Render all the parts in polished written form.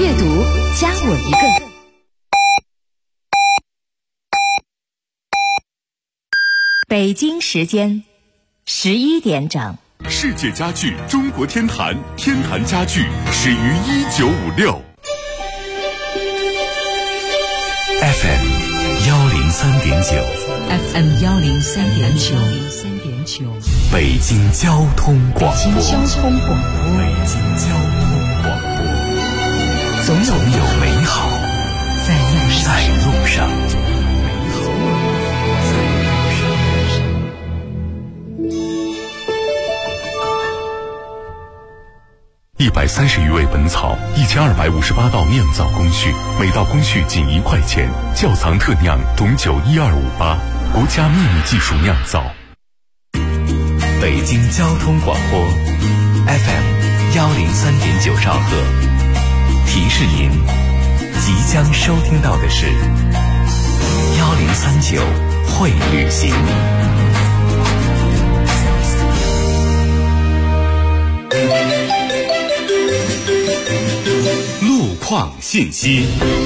阅读，加我一个。北京时间11点整。 世界家具中国天坛，天坛家具始于1956。 FM 103.9 FM 103.9 北京交通广播。 北京交通广播，总有美好在路上。 130余味本草，1258道酿造工序，每道工序仅1块钱。窖藏特酿董酒12588，国家秘密技术酿造。 北京交通广播 FM 103.9兆赫，提示您即将收听到的是1039会旅行。 路况信息。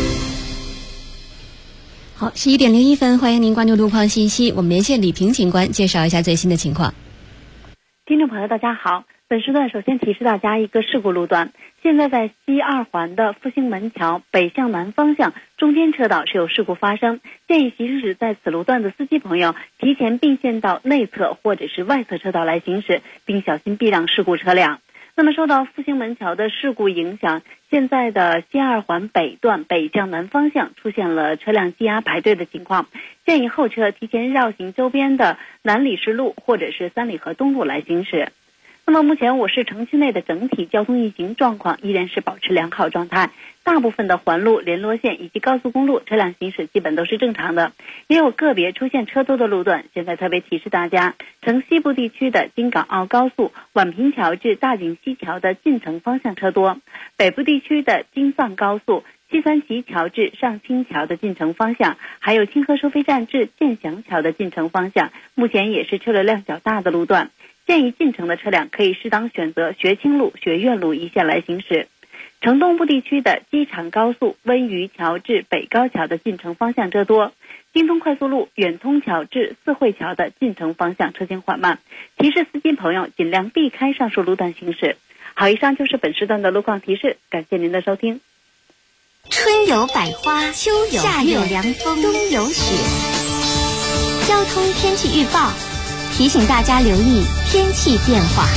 好，11点01分，欢迎您关注路况信息。我们连线李平警官，介绍一下最新的情况。 听众朋友大家好，本时段首先提示大家一个事故路段，现在在西二环的复兴门桥北向南方向中间车道是有事故发生，建议行驶在此路段的司机朋友提前并线到内侧或者是外侧车道来行驶，并小心避让事故车辆。那么受到复兴门桥的事故影响，现在的西二环北段北向南方向出现了车辆积压排队的情况，建议后车提前绕行周边的南礼士路或者是三里河东路来行驶。那么目前我市城区内的整体交通运行状况依然是保持良好状态，大部分的环路、联络线以及高速公路车辆行驶基本都是正常的，也有个别出现车多的路段。现在特别提示大家，城西部地区的京港澳高速宛平桥至大井西桥的进城方向车多，北部地区的京藏高速西三旗桥至上清桥的进城方向，还有清河收费站至建祥桥的进城方向，目前也是车流量较大的路段。建议进城的车辆可以适当选择学清路、学院路一线来行驶。城东部地区的机场高速温榆桥至北高桥的进城方向车多，京通快速路远通桥至四惠桥的进城方向车行缓慢，提示司机朋友尽量避开上述路段行驶。好，以上就是本时段的路况提示，感谢您的收听。 春有百花，秋有夏有凉风，冬有雪。交通天气预报提醒大家留意天气变化。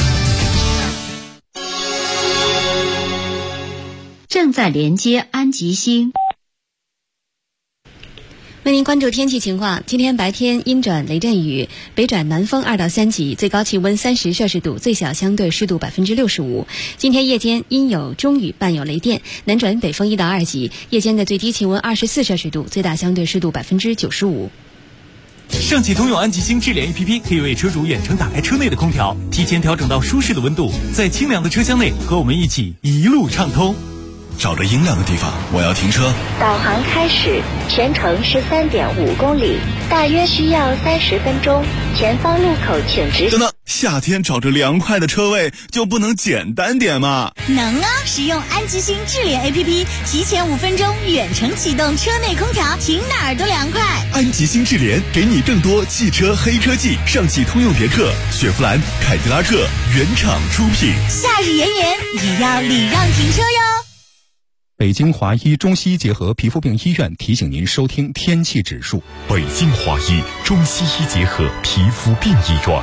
正在连接安吉星。 为您关注天气情况，今天白天阴转雷阵雨，北转南风2到3级，最高气温30摄氏度，最小相对湿度65%。今天夜间阴有中雨伴有雷电，南转北风1到2级，夜间的最低气温24摄氏度，最大相对湿度95%。 上汽通用安吉星智联 APP 可以为车主远程打开车内的空调，提前调整到舒适的温度，在清凉的车厢内和我们一起一路畅通。 找着阴凉的地方，我要停车。 导航开始，全程13.5公里，大约需要30分钟。前方路口请直行。 等等，夏天找着凉快的车位就不能简单点吗？ 能啊！使用安吉星智联 APP， 提前5分钟远程启动车内空调，停哪儿都凉快。 安吉星智联给你更多汽车黑科技，上汽通用别克、雪佛兰、凯迪拉克原厂出品。 夏日炎炎，也要礼让停车哟。 北京华医中西医结合皮肤病医院提醒您收听天气指数。 北京华医中西医结合皮肤病医院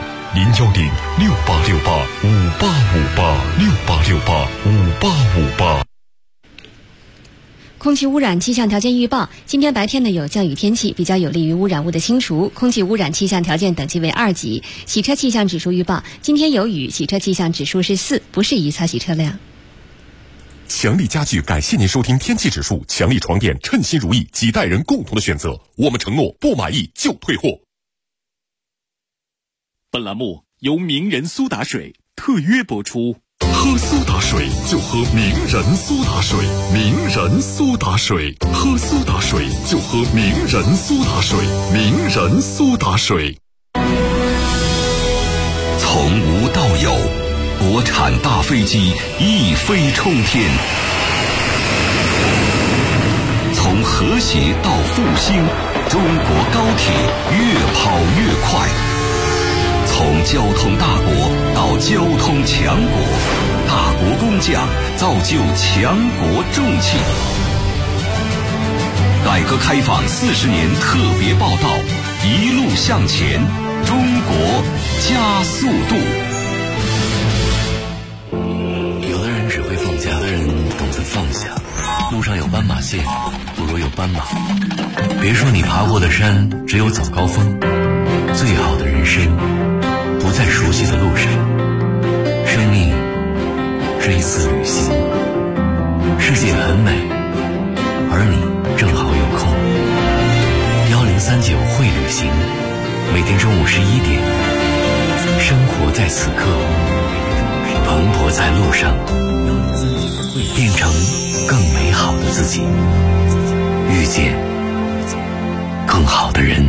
，0106868585858，6685858。 空气污染气象条件预报，今天白天呢有降雨天气，比较有利于污染物的清除，空气污染气象条件等级为2级。洗车气象指数预报，今天有雨，洗车气象指数是4，不适宜擦洗车辆。 强力家具感谢您收听天气指数，强力床垫称心如意，几代人共同的选择，我们承诺不满意就退货。 本栏目由名人苏打水特约播出。 喝苏打水就喝名人苏打水，名人苏打水，喝苏打水就喝名人苏打水，名人苏打水。 从无到有，国产大飞机一飞冲天。 和谐到复兴，中国高铁越跑越快。从交通大国到交通强国，大国工匠造就强国重器。改革开放40年特别报道，一路向前，中国加速度。 有的人只会放假，有的人懂得放下。路上有斑马线，不如有斑马。别说你爬过的山只有早高峰，最好的人生不在熟悉的路上。生命是一次旅行，世界很美，而你正好有空。1039会旅行，每天中午11点，生活在此刻，蓬勃在路上，变成更美好的自己，遇见更好的人。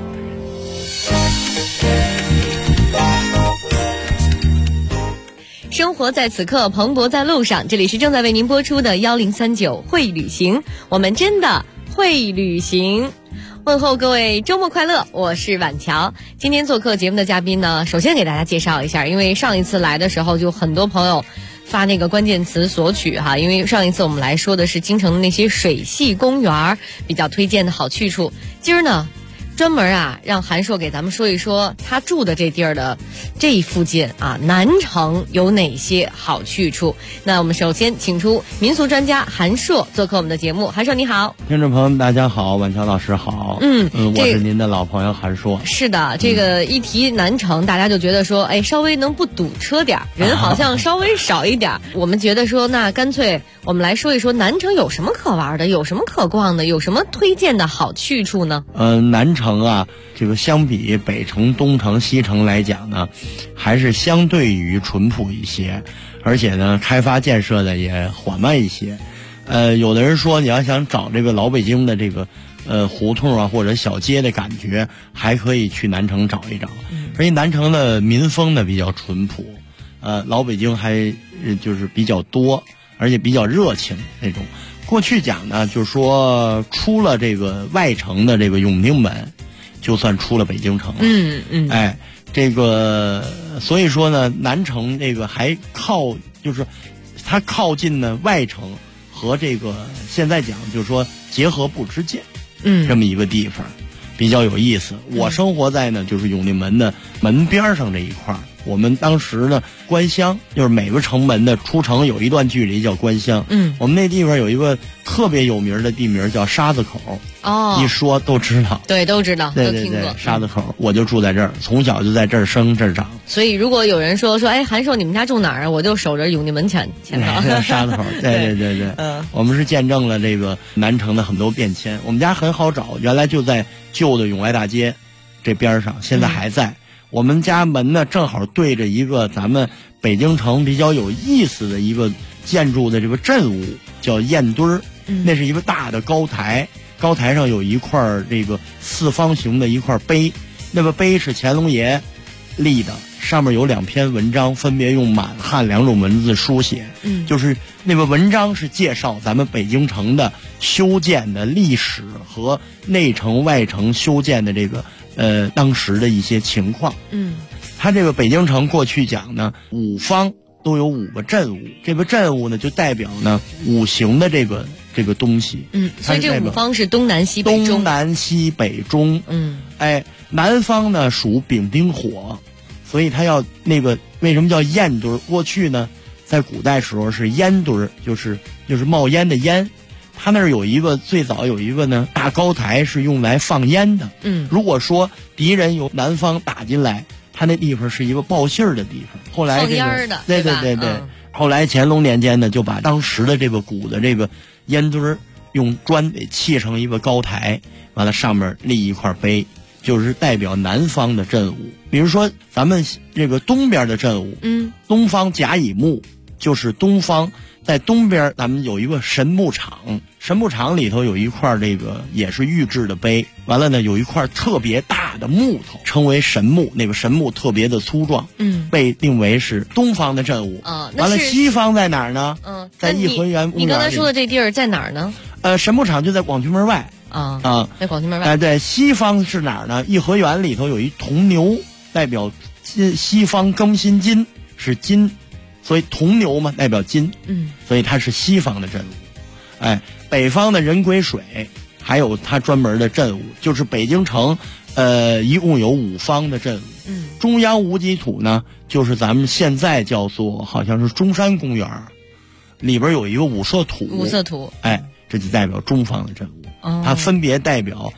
生活在此刻，蓬勃在路上。这里是正在为您播出的1039会旅行，我们真的会旅行。问候各位周末快乐，我是婉乔。今天做客节目的嘉宾呢，首先给大家介绍一下，因为上一次来的时候就很多朋友发那个关键词索取哈，因为上一次我们来说的是京城的那些水系公园比较推荐的好去处。今儿呢专门让韩硕给咱们说一说他住的这地儿的这附近南城有哪些好去处。那我们首先请出民俗专家韩硕做客我们的节目。韩硕你好。 听众朋友们大家好，婉乔老师好。我是您的老朋友韩硕。 是的，这个一提南城大家就觉得说稍微能不堵车点，人好像稍微少一点。我们觉得说那干脆我们来说一说南城有什么可玩的，有什么可逛的，有什么推荐的好去处呢？ 南城这个相比北城、东城、西城来讲呢，还是相对于淳朴一些，而且呢，开发建设的也缓慢一些。有的人说，你要想找这个老北京的这个胡同或者小街的感觉，还可以去南城找一找。而且南城的民风呢比较淳朴，老北京还就是比较多，而且比较热情那种。过去讲呢，就是说出了这个外城的这个永定门，就算出了北京城了。这个所以说呢，南城这个还就是它靠近呢外城和这个现在讲就是说结合部之间，这么一个地方比较有意思。我生活在呢就是永定门的门边上这一块儿。我们当时呢关乡，就是每个城门的出城有一段距离叫关乡。我们那地方有一个特别有名的地名叫沙子口。一说都知道。对， 都知道， 对都听过。 沙子口，我就住在这儿，从小就在这儿生这儿长。 所以如果有人说韩硕你们家住哪儿啊，我就守着永定门前头。 沙子口，对。我们是见证了这个南城的很多变迁。我们家很好找，原来就在旧的永外大街这边上，现在还在。我们家门呢正好对着一个咱们北京城比较有意思的一个建筑的这个镇物，叫雁墩儿。那是一个大的高台，高台上有一块这个四方形的一块碑，那个碑是乾隆爷立的，上面有2篇文章，分别用满汉2种文字书写。就是那个文章是介绍咱们北京城的修建的历史和内城外城修建的这个当时的一些情况。它这个北京城过去讲呢，5方都有5个镇物，这个镇物呢就代表呢5行的这个东西。 所以这5方是东南西北中。 东南西北中。南方呢属丙丁火，所以它要那个为什么叫雁墩？过去呢在古代时候是烟墩，就是冒烟的烟。它那儿有一个最早有一个呢大高台是用来放烟的。如果说敌人由南方打进来，它那地方是一个报信儿的地方。后来这个放烟的， 对。后来乾隆年间呢，就把当时的这个古的这个烟墩用砖给砌成一个高台，完了上面立一块碑，就是代表南方的镇物。比如说咱们这个东边的镇物，东方甲乙木，就是东方。在东边咱们有一个神木场，神木场里头有一块这个也是玉制的碑，完了呢有一块特别大的木头称为神木，那个神木特别的粗壮，被定为是东方的镇物。完了西方在哪儿呢？在颐和园公园。 你刚才说的这地儿在哪儿呢？ 神木场就在广渠门外在广渠门外。 对，西方是哪儿呢？颐和园里头有一铜牛，代表西方更新金，是金，所以铜牛嘛代表金，所以它是西方的镇物。北方的人癸水还有它专门的镇物，就是北京城一共有5方的镇物。中央无极土呢，就是咱们现在叫做好像是中山公园，里边有一个五色土。这就代表中方的镇物。它分别代表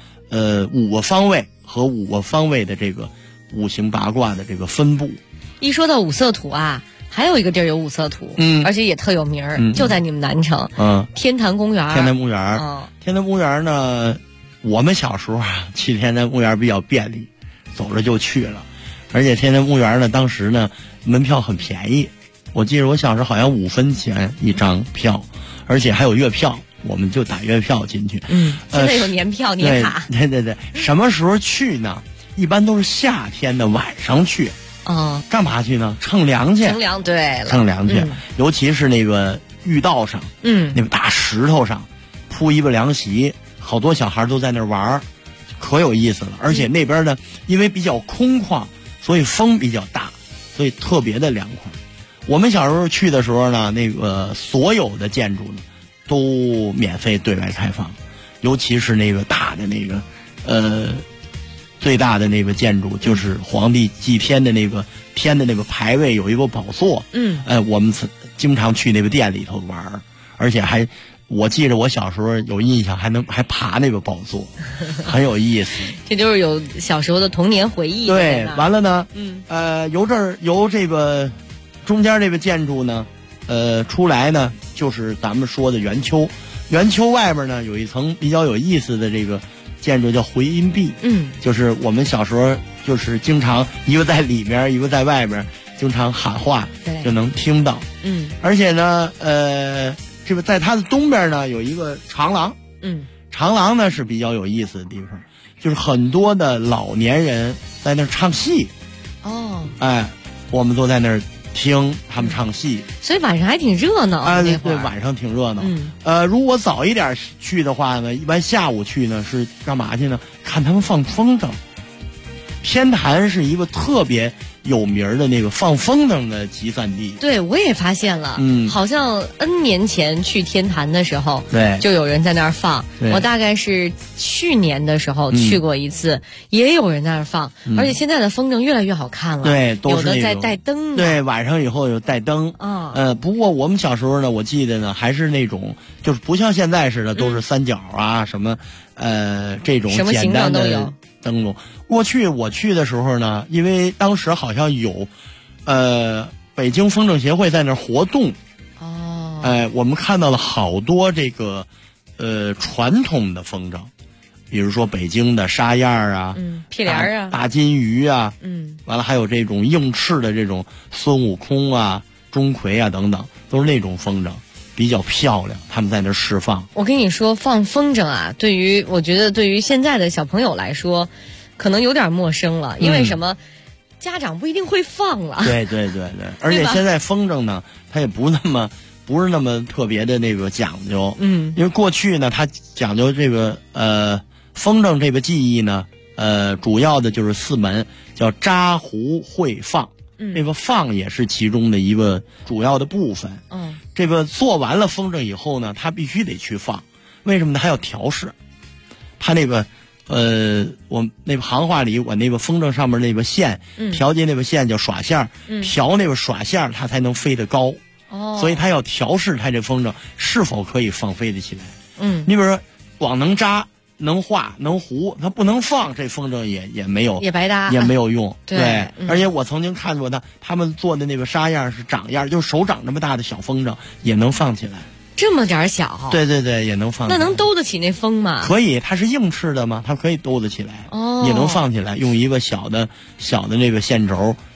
5个方位和5个方位的这个五行八卦的这个分布。 一说到五色土啊，还有一个地儿有五色土，而且也特有名儿，就在你们南城，天坛公园。 天坛公园，天坛公园呢，我们小时候去天坛公园比较便利，走着就去了。而且天坛公园呢，当时呢门票很便宜，我记得我小时候好像5分钱一张票，而且还有月票，我们就打月票进去。 现在有年票年卡。 对，什么时候去呢？一般都是夏天的晚上去。干嘛去呢？乘凉去。乘凉去，尤其是那个御道上，那个大石头上铺一个凉席，好多小孩都在那玩，可有意思了。而且那边呢，因为比较空旷，所以风比较大，所以特别的凉快。我们小时候去的时候呢，那个所有的建筑呢都免费对外开放，尤其是那个大的那个最大的那个建筑，就是皇帝祭天的那个天的那个牌位有一个宝座。我们经常去那个店里头玩，而且我记得我小时候有印象，还爬那个宝座，很有意思。 这就是有小时候的童年回忆。 对，完了呢，由这个中间这个建筑呢，出来呢，就是咱们说的圆丘。圆丘外边呢有一层比较有意思的这个建筑叫回音壁。就是我们小时候就是经常一个在里边，一个在外边，经常喊话就能听到。而且呢，这个在它的东边呢有一个长廊。长廊呢是比较有意思的地方，就是很多的老年人在那儿唱戏。我们都在那儿听他们唱戏， 所以晚上还挺热闹。 对，晚上挺热闹。如果早一点去的话呢，一般下午去呢是干嘛去呢？看他们放风筝。天坛是一个特别有名的那个放风筝的集散地。 对，我也发现了，好像 N 年前去天坛的时候， 对， 就有人在那儿放。我大概是去年的时候去过一次，也有人在那儿放，而且现在的风筝越来越好看了。 对，都是有的在带灯。 对，晚上以后有带灯。不过我们小时候呢，我记得呢，还是那种就是不像现在似的都是三角啊什么，这种简单的灯笼。过去我去的时候呢，因为当时好像有，北京风筝协会在那儿活动。我们看到了好多这个，传统的风筝，比如说北京的沙燕啊， 屁帘啊， 大金鱼啊，完了还有这种硬翅的这种孙悟空啊、钟馗啊等等，都是那种风筝。比较漂亮，他们在那释放。 我跟你说，放风筝啊，我觉得对于现在的小朋友来说，可能有点陌生了，因为什么？家长不一定会放了。 对，而且现在风筝呢，它也不是那么特别的那个讲究。因为过去呢，它讲究这个风筝这个技艺呢，主要的就是4门，叫扎、胡、会、放。这个放也是其中的一个主要的部分。这个做完了风筝以后呢，它必须得去放，为什么呢？还要调试。它那个我那个行话里，我那个风筝上面那个线，调节那个线叫耍线，调那个耍线，它才能飞得高。所以它要调试它这风筝是否可以放飞得起来。你比如说，光能扎、能画、能糊，它不能放，这风筝也没有， 也白搭， 也没有用。 对， 而且我曾经看过他们做的那个沙样是掌样，就是手掌这么大的小风筝也能放起来。 这么点小？ 对，也能放起来。 那能兜得起那风吗？ 可以，它是硬翅的嘛，它可以兜得起来，也能放起来。用一个小的那个线轴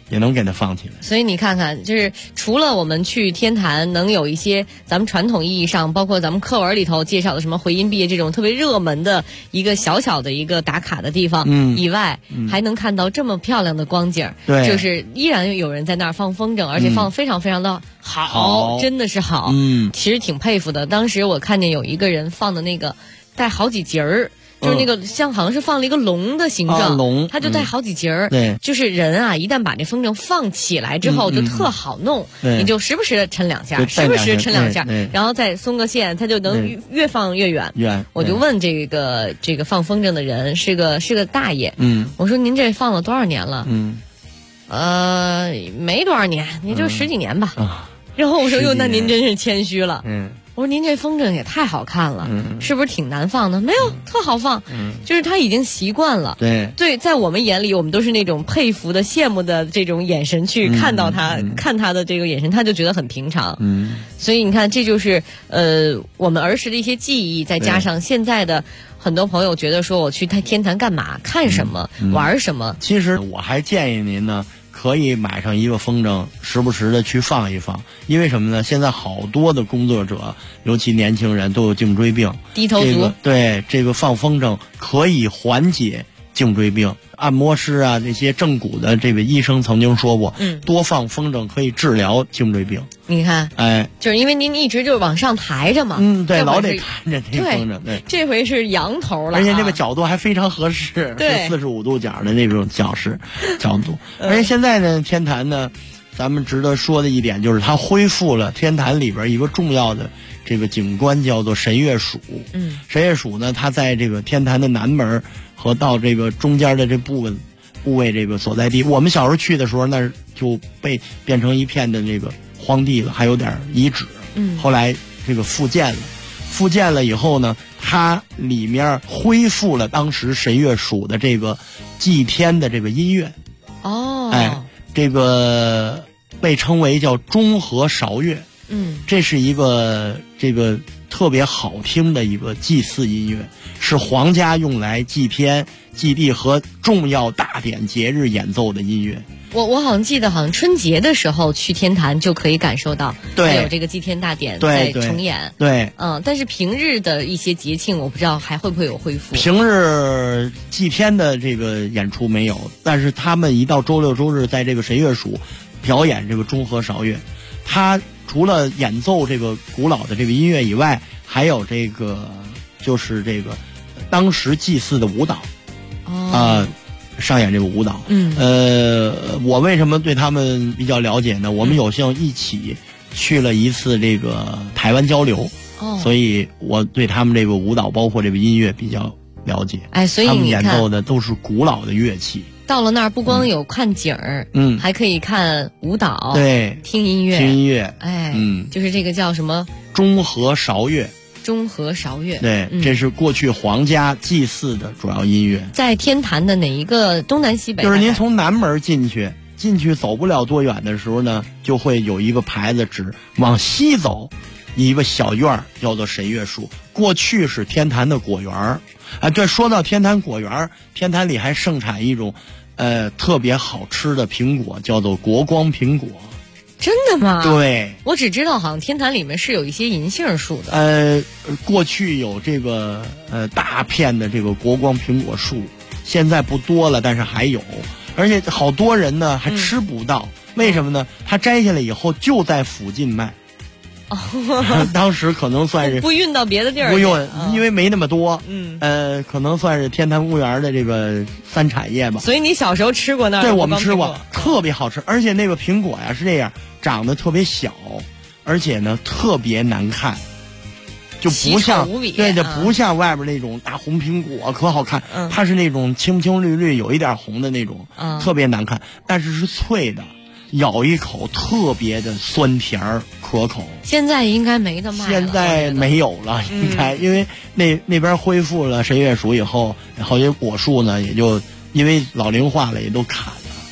也能给它放起来。 所以你看看，就是除了我们去天坛能有一些咱们传统意义上，包括咱们课文里头介绍的什么回音壁这种特别热门的一个小小的一个打卡的地方以外，还能看到这么漂亮的光景， 对， 就是依然有人在那儿放风筝，而且放得非常非常的好，真的是好。其实挺佩服的。当时我看见有一个人放的那个带好几节儿。就是那个像好像是放了一个龙的形状， 龙， 它就带好几节儿。 对， 就是人啊，一旦把这风筝放起来之后，就特好弄。你就时不时的抻两下，时不时抻两下，然后再松个线，它就能越放越远。我就问这个放风筝的人是个大爷，我说您这放了多少年了？没多少年，也就10几年吧。然后我说哟，那您真是谦虚了。我说您这风筝也太好看了，是不是挺难放的？没有，特好放，就是他已经习惯了。对，在我们眼里，我们都是那种佩服的、羡慕的这种眼神去看到他，看他的这个眼神，他就觉得很平常。所以你看，这就是我们儿时的一些记忆，再加上现在的很多朋友觉得说，我去天坛干嘛？看什么？玩什么？ 其实我还建议您呢，可以买上一个风筝，时不时的去放一放。因为什么呢？现在好多的工作者，尤其年轻人都有颈椎病， 低头族。 对，这个放风筝可以缓解颈椎病。按摩师啊，这些正骨的这个医生曾经说过，多放风筝可以治疗颈椎病。 你看，就是因为您一直就是往上抬着嘛， 对，老得看着这风筝，对， 这回是扬头了， 而且那个角度还非常合适， 对 ，45度角的那种角度。而且现在呢，天坛呢，咱们值得说的一点就是它恢复了天坛里边一个重要的这个景观，叫做神月署。神月署呢，它在这个天坛的南门和到这个中间的这部位这个所在地，我们小时候去的时候，那就被变成一片的这个荒地了，还有点遗址。后来这个复建了以后呢，它里面恢复了当时神月署的这个祭天的这个音乐。这个被称为叫中和韶乐。这是一个这个特别好听的一个祭祀音乐，是皇家用来祭天、祭地和重要大典节日演奏的音乐。 我好像记得，好像春节的时候去天坛就可以感受到，还有这个祭天大典在重演。 对， 但是平日的一些节庆，我不知道还会不会有恢复。 平日祭天的这个演出没有，但是他们一到周六周日，在这个神乐署表演这个中和韶乐，他除了演奏这个古老的这个音乐以外，还有这个就是这个当时祭祀的舞蹈上演这个舞蹈。我为什么对他们比较了解呢？我们有幸一起去了一次这个台湾交流，所以我对他们这个舞蹈包括这个音乐比较了解。 所以他们演奏的都是古老的乐器。 到了那儿不光有看景儿，还可以看舞蹈， 对， 听音乐，就是这个叫什么中和韶乐。 中和韶乐， 对，这是过去皇家祭祀的主要音乐。 在天坛的哪一个东南西北？ 就是您从南门进去走不了多远的时候呢，就会有一个牌子指往西走，一个小院叫做神乐署。过去是天坛的果园对，说到天坛果园，天坛里还盛产一种特别好吃的苹果，叫做国光苹果。 真的吗？ 对， 我只知道好像天坛里面是有一些银杏树的。 过去有这个大片的这个国光苹果树，现在不多了，但是还有，而且好多人呢还吃不到。为什么呢？它摘下来以后就在附近卖。当时可能算是不运到别的地儿， 不运，因为没那么多。可能算是天坛公园的这个3产业吧。 所以你小时候吃过那儿？ 对，我们吃过，特别好吃。而且那个苹果呀是这样，长得特别小，而且呢特别难看，就不像不像外边那种大红苹果可好看。它是那种青青绿绿，有一点红的那种，特别难看，但是是脆的。咬一口特别的酸甜可口。 现在应该没得卖了。 现在没有了，应该因为那边恢复了神乐署以后，好些果树呢也就因为老龄化了也都砍了。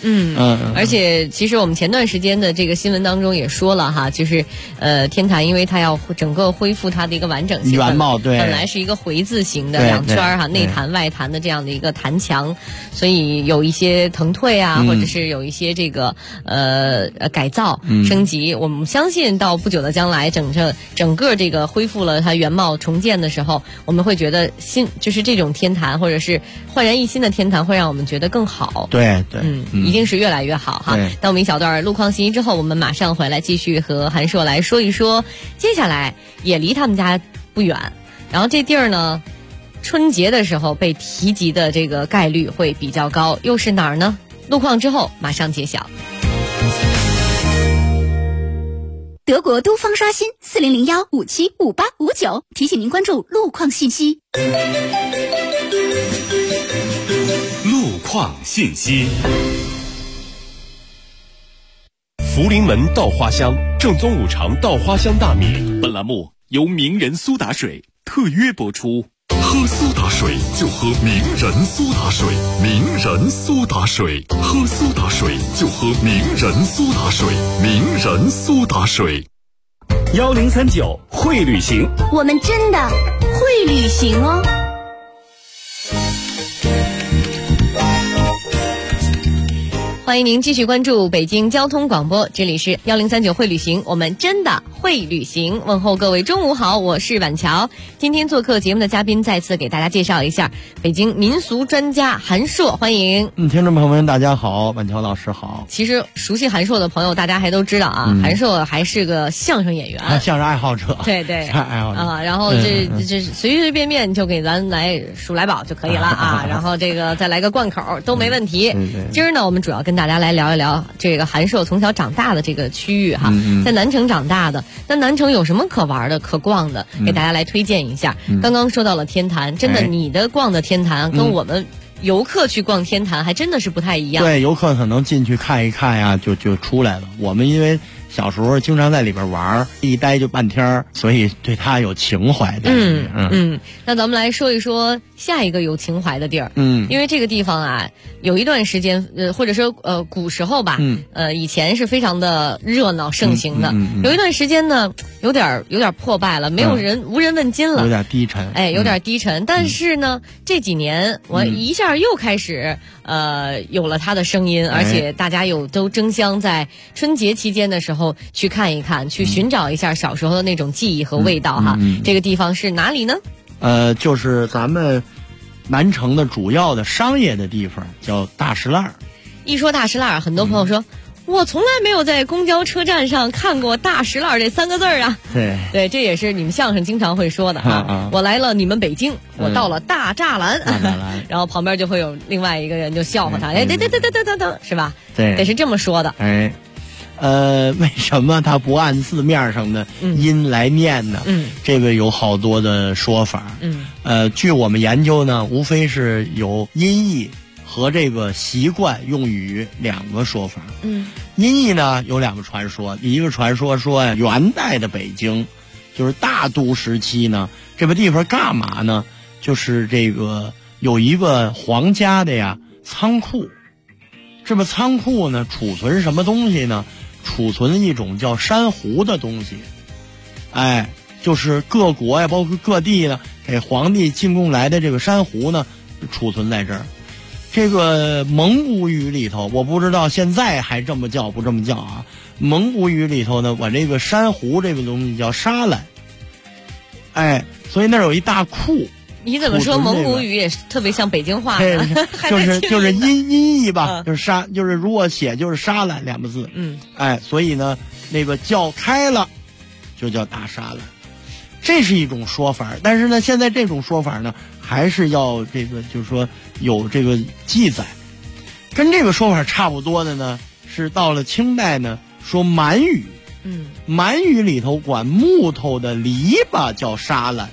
而且其实我们前段时间的这个新闻当中也说了哈，就是天坛因为它要整个恢复它的一个完整性， 原貌对， 本来是一个回字形的2圈哈，内坛外坛的这样的一个坛墙，所以有一些腾退啊，或者是有一些这个改造升级。我们相信到不久的将来，整个这个恢复了它原貌重建的时候，我们会觉得就是这种天坛或者是焕然一新的天坛会让我们觉得更好。 对， 一定是越来越好哈。那我们一小段路况信息之后，我们马上回来继续和韩硕来说一说，接下来也离他们家不远，然后这地儿呢，春节的时候被提及的这个概率会比较高，又是哪儿呢？路况之后马上揭晓。 德国都方刷新4001575859，提醒您关注路况信息。 路况信息。福临门稻花香，正宗5常稻花香大米。本栏目由名人苏打水特约播出。 喝苏打水就喝名人苏打水，名人苏打水，喝苏打水就喝名人苏打水，名人苏打水。 1039会旅行， 我们真的会旅行哦。 欢迎您继续关注北京交通广播，这里是1039会旅行，我们真的会旅行。问候各位中午好，我是婉乔。今天做客节目的嘉宾再次给大家介绍一下北京民俗专家韩硕，欢迎。 听众朋友们大家好，婉乔老师好。 其实熟悉韩硕的朋友大家还都知道啊，韩硕还是个相声演员， 相声爱好者。 对，爱好者啊。然后这随随便便就给咱来数来宝就可以了啊，然后这个再来个贯口都没问题。今儿呢，我们主要跟大家来聊一聊这个韩硕从小长大的这个区域哈，在南城长大的。那南城有什么可玩的、可逛的？给大家来推荐一下。刚刚说到了天坛，真的，你的逛的天坛跟我们游客去逛天坛还真的是不太一样。 对，游客可能进去看一看呀，就出来了。我们因为小时候经常在里边玩，一待就半天，所以对他有情怀的。 那咱们来说一说下一个有情怀的地儿。因为这个地方啊，有一段时间，或者说古时候吧，以前是非常的热闹盛行的。有一段时间呢，有点破败了，没有人，无人问津了， 有点低沉。 有点低沉。但是呢，这几年我一下又开始有了他的声音，而且大家都争相在春节期间的时候去看一看，去寻找一下小时候的那种记忆和味道哈。这个地方是哪里呢？ 就是咱们南城的主要的商业的地方，叫大石烂。 一说大石烂，很多朋友说，我从来没有在公交车站上看过大石烂这3个字啊。对，这也是你们相声经常会说的哈。我来了你们北京，我到了大栅栏，然后旁边就会有另外一个人就笑话他，等，是吧？ 对， 得是这么说的。 为什么他不按字面上的音来念呢？这个有好多的说法。据我们研究呢，无非是有音译和这个习惯用语2个说法。音译呢有2个传说，第一个传说说呀，元代的北京，就是大都时期呢，这个地方干嘛呢？就是这个有一个皇家的呀仓库，这么仓库呢储存什么东西呢？储存一种叫珊瑚的东西。就是各国呀，包括各地呢，给皇帝进贡来的这个珊瑚呢，储存在这儿。这个蒙古语里头，我不知道现在还这么叫不这么叫啊。蒙古语里头呢，我这个珊瑚这个东西叫沙兰。所以那儿有一大库。 你怎么说蒙古语也特别像北京话呢？ 就是音译吧，就是如果写就是沙兰2个字。所以呢，那个叫开了，就叫大沙兰。这是一种说法，但是呢，现在这种说法呢，还是要这个，就是说有这个记载。跟这个说法差不多的呢，是到了清代呢，说满语。满语里头管木头的篱笆叫沙兰。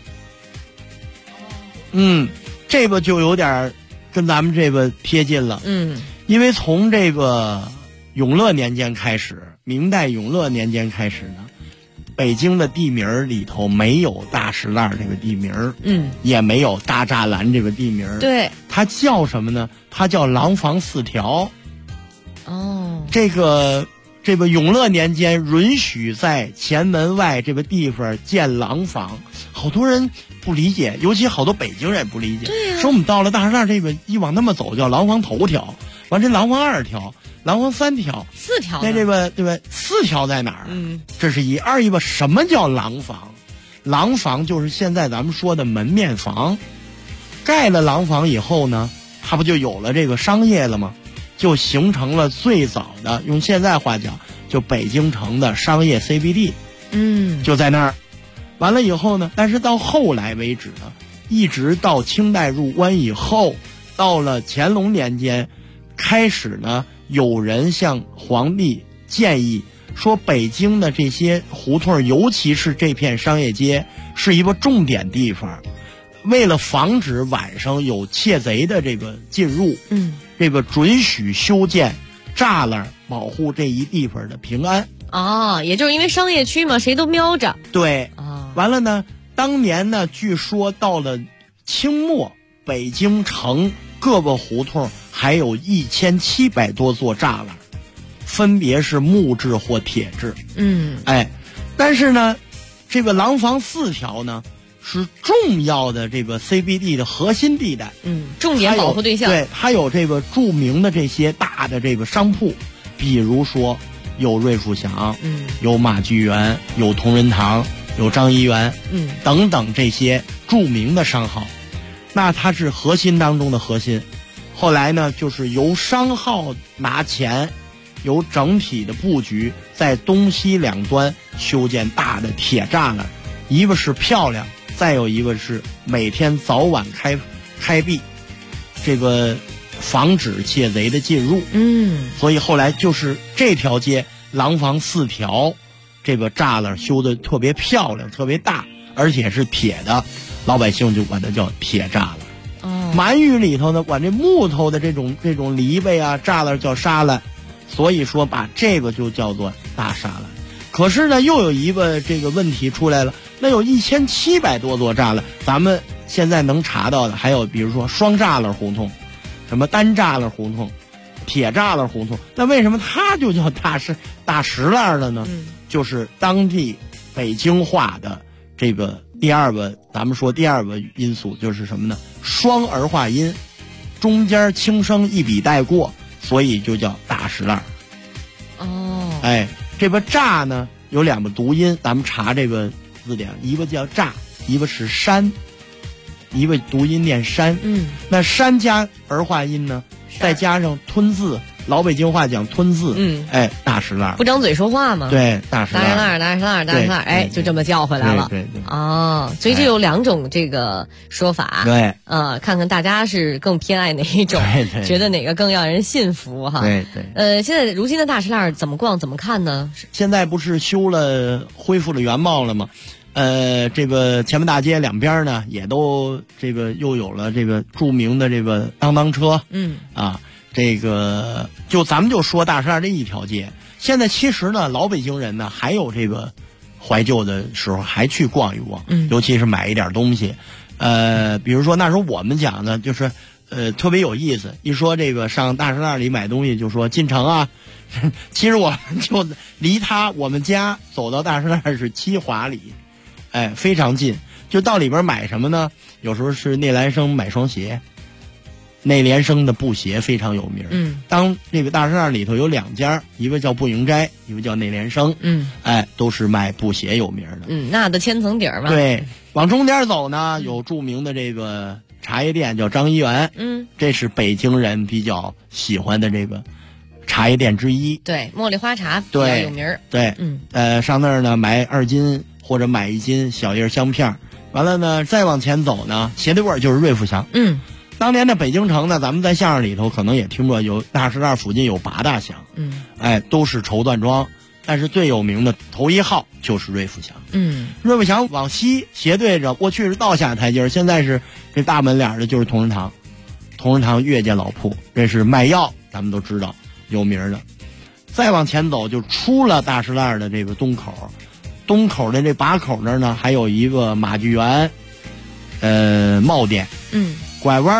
这个就有点跟咱们这个贴近了。因为从这个永乐年间开始，明代永乐年间开始呢，北京的地名里头没有大石烂这个地名，也没有大栅栏这个地名。 对， 它叫什么呢？它叫廊坊4条。 这个永乐年间允许在前门外这个地方建廊坊，好多人不理解，尤其好多北京人不理解。 对呀， 说我们到了大栅栏这个一往那么走叫廊坊头条，完这廊坊2条，廊坊3条 ，4条， 那这个对吧？4条在哪儿？这是一。二一吧，什么叫廊坊？廊坊就是现在咱们说的门面房。盖了廊坊以后呢，它不就有了这个商业了吗？就形成了最早的，用现在话讲，就北京城的商业 CBD。就在那儿。完了以后呢，但是到后来为止呢，一直到清代入关以后，到了乾隆年间，开始呢，有人向皇帝建议说，北京的这些胡同，尤其是这片商业街，是一个重点地方。为了防止晚上有窃贼的这个进入，这个准许修建栅栏，保护这一地方的平安。 也就是因为商业区嘛，谁都瞄着。 对，完了呢，当年呢，据说到了清末，北京城各个胡同还有1700多座栅栏，分别是木质或铁质。但是呢，这个廊坊4条呢，是重要的这个 CBD 的核心地带， 重点保护对象。 对，它有这个著名的这些大的这个商铺，比如说有瑞富祥，有马聚园，有同仁堂，有张一元，等等这些著名的商号，那它是核心当中的核心。后来呢，就是由商号拿钱，由整体的布局，在东西两端修建大的铁栅栏，一个是漂亮，再有一个是每天早晚开闭，这个防止窃贼的进入。所以后来就是这条街廊坊4条，这个栅栏修的特别漂亮，特别大，而且是铁的，老百姓就管它叫铁栅栏。满语里头呢，管这木头的这种篱笆啊栅栏叫栅栏，所以说把这个就叫做大栅栏。可是呢，又有一个这个问题出来了，那有1700多座栅栏，咱们现在能查到的还有比如说双栅栏胡同，什么单栅栏胡同，铁栅栏胡同，那为什么它就叫大石栏了呢？就是当地北京话的这个第二个因素就是什么呢？双儿化音，中间轻声一笔带过，所以就叫大石栏。这个栅呢有2个读音，咱们查这个字典，一个叫栅，一个是山，一个读音念山。那山加儿化音呢，再加上吞字，老北京话讲吞字，大石栏， 不张嘴说话吗？ 对，大石栏，就这么叫回来了。 对， 所以这有2种这个说法。 对， 看看大家是更偏爱哪一种，觉得哪个更让人信服哈。 对。 现在如今的大石栏怎么逛怎么看呢？ 现在不是恢复了原貌了吗？这个前门大街两边呢，也都这个又有了这个著名的这个当车。这个咱们就说大石栏这一条街，现在其实呢，老北京人呢还有这个怀旧的时候还去逛一逛，尤其是买一点东西。比如说那时候我们讲呢，就是特别有意思，一说这个上大石栏里买东西，就说进城啊。其实我们就离我们家走到大石栏是7华里，非常近。就到里边买什么呢？有时候是内联升买双鞋，内联升的布鞋非常有名。当这个大石栏里头有2家，一个叫步营斋，一个叫内联升。都是卖布鞋有名的。 那的千层底儿嘛。 对，往中间走呢，有著名的这个茶叶店叫张一元。这是北京人比较喜欢的这个茶叶店之一。 对，茉莉花茶比较有名。 对，上那儿呢买2斤或者买1斤小叶香片，完了呢再往前走呢，斜对过就是瑞富祥。当年的北京城呢，咱们在相声里头可能也听过，有大石栏附近有8大祥。都是绸缎庄，但是最有名的头1号就是瑞富祥。瑞富祥往西斜对着，过去是道下台阶，现在是这大门脸的就是同仁堂。同仁堂岳家老铺，这是卖药，咱们都知道有名的。再往前走就出了大石栏的这个东口，东口的这把口那儿呢，还有一个马聚园茂店。拐弯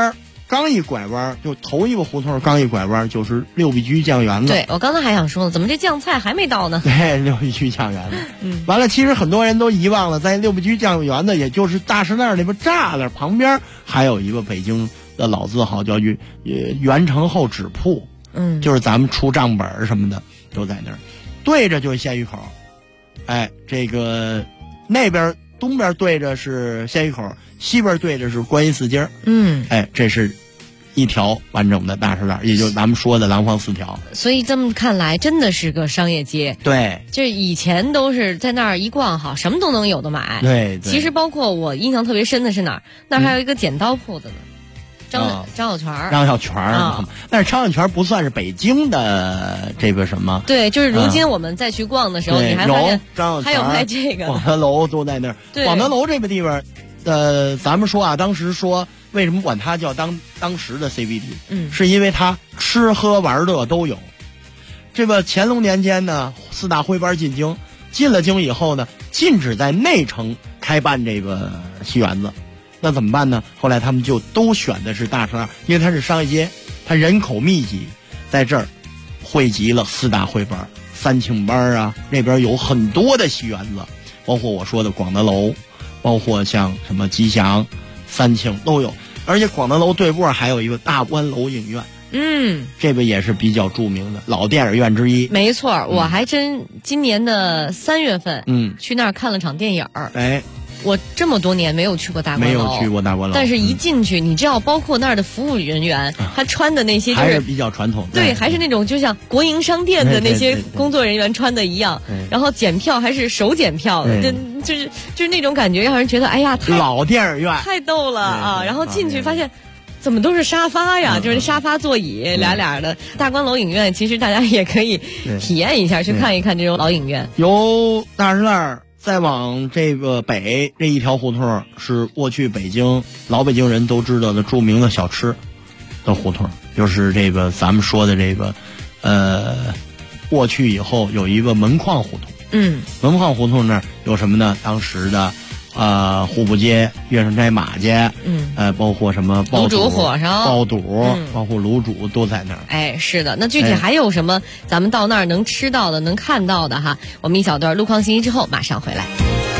刚一拐弯，就头一个胡同刚一拐弯就是六必居酱园子。 对，我刚才还想说呢，怎么这酱菜还没到呢？ 对，六必居酱园子。完了，其实很多人都遗忘了，在六必居酱园子，也就是大石栏那边栅栏旁边，还有一个北京的老字号叫元城后纸铺。就是咱们出账本什么的都在那儿，对着就是鲜鱼口。这个那边东边对着是鲜鱼口，西边对着是观音寺街。这是一条完整的大石栏，也就是咱们说的廊坊4条。 所以这么看来，真的是个商业街。 对， 就是以前都是在那儿一逛，好什么都能有的买。 对， 其实包括我印象特别深的是哪儿？那儿还有一个剪刀铺子呢。张小泉，但是张小泉不算是北京的这个什么。 对，就是如今我们再去逛的时候，你还发现还有卖这个广德楼都在那儿。广德楼这个地方，咱们说啊，当时说为什么管它叫当时的 CBD？是因为它吃喝玩乐都有。这个乾隆年间呢，4大徽班进京，进了京以后呢，禁止在内城开办这个戏园子。那怎么办呢？后来他们就都选的是大石栏，因为它是商业街，它人口密集，在这儿汇集了4大徽班、三庆班啊，那边有很多的戏园子，包括我说的广德楼，包括像什么吉祥、三庆都有，而且广德楼对过还有一个大观楼影院。这个也是比较著名的老电影院之一。 没错，我还真今年的3月份，去那儿看了场电影。我这么多年没有去过大观楼， 没有去过大观楼， 但是一进去，你知道，包括那儿的服务人员，他穿的那些还是比较传统， 对，还是那种就像国营商店的那些工作人员穿的一样，然后检票还是手检票的，就是那种感觉，让人觉得哎呀， 老电影院太逗了啊！然后进去发现。怎么都是沙发呀？就是沙发座椅俩的。大观楼影院其实大家也可以体验一下，去看一看这种老影院。 由大石栏再往这个北这一条胡同，是过去北京老北京人都知道的著名的小吃的胡同，就是这个咱们说的这个过去以后有一个门框胡同。门框胡同那儿有什么呢？当时的户部街、月上斋马街，包括什么卤煮火烧、 爆肚，包括卤煮都在那儿。 是的。那具体还有什么咱们到那儿能吃到的、能看到的哈？我们一小段路况信息之后马上回来。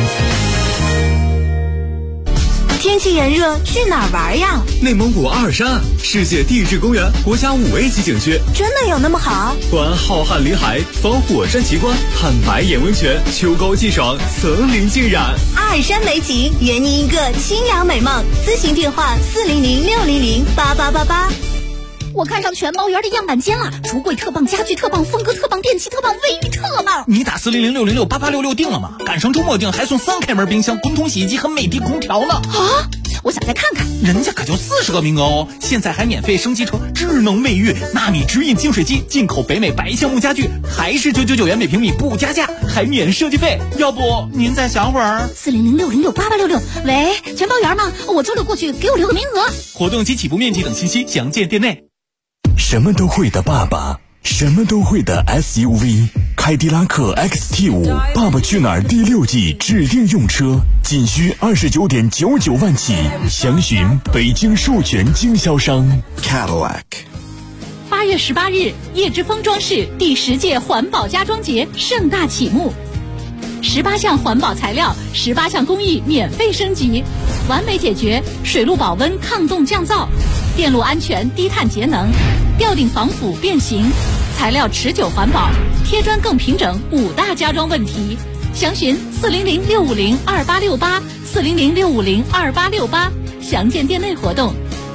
天气炎热，去哪儿玩呀？ 内蒙古阿尔山，世界地质公园国家5A 级景区， 真的有那么好？ 观浩瀚林海，访火山奇观，看白眼温泉，秋高气爽，层林尽染。 阿尔山美景，圆你一个清凉美梦。咨询电话400-600-8888。我看上全猫园的样板间了，橱柜特棒，家具特棒，风格特棒，电器特棒，卫浴特棒。 你打400-606-8866定了吗？赶上周末定还送3开门冰箱、滚筒洗衣机和美的空调呢。 我想再看看。 人家可就40个名额哦，现在还免费升级成智能卫浴、纳米直饮净水机，进口北美白橡木家具，还是999元每平米不加价，还免设计费。要不您再想会儿 ？400-606-8866。喂，全包园吗？我周六过去，给我留个名额。 活动及起步面积等信息详见店内。 什么都会的爸爸，什么都会的 SUV， 凯迪拉克 XT5 爸爸去哪儿第6季指定用车，仅需29.99万起，详询北京授权经销商 Cadillac。 8月18日，叶之峰装饰第10届环保家装节盛大启幕，18项环保材料，18项工艺免费升级，完美解决水路保温、抗冻降噪，电路安全、低碳节能，吊顶防腐变形，材料持久环保，贴砖更平整，5大家装问题。详询400-650-2868 400-650-2868，详见店内活动。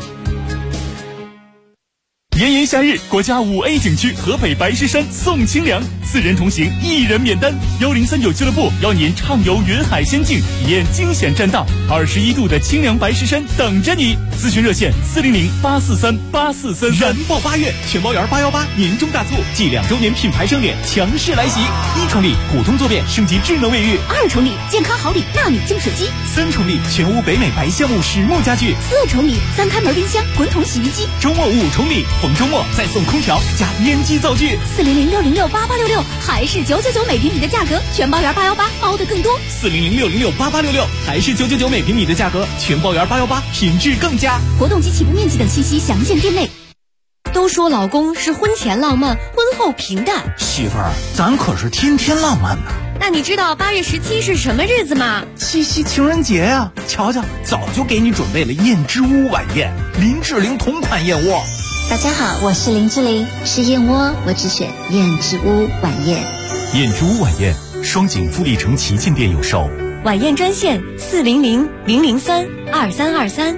炎炎夏日，国家5A 景区河北白石山送清凉，4人同行1人免单。1039俱乐部邀您畅游云海仙境，体验惊险栈道，21度的清凉白石山等着你。咨询热线400-843-843。燃爆8月，全包园818年终大促，暨2周年品牌盛典强势来袭！1重礼普通坐便升级智能卫浴 ，2重礼健康好礼纳米净水机 ，3重礼全屋北美白橡木实木家具 ，4重礼3开门冰箱、滚筒洗衣机。 周末5重礼，逢周末再送空调加烟机灶具。 400-606-8866 还是999每平米的价格，全包圆818，包的更多。 400-666-8866，还是999每平米的价格，全包圆818，品质更佳。 活动及起步面积等信息详见店内。 都说老公是婚前浪漫，婚后平淡。 媳妇儿，咱可是天天浪漫呢。 那你知道8月17是什么日子吗？ 七夕情人节呀！瞧瞧，早就给你准备了燕之屋晚宴，林志玲同款燕窝。 大家好，我是林志玲，吃燕窝我只选燕之屋晚宴。 燕之屋晚宴，双井富力城旗舰店有售。 晚宴专线400-003-2323。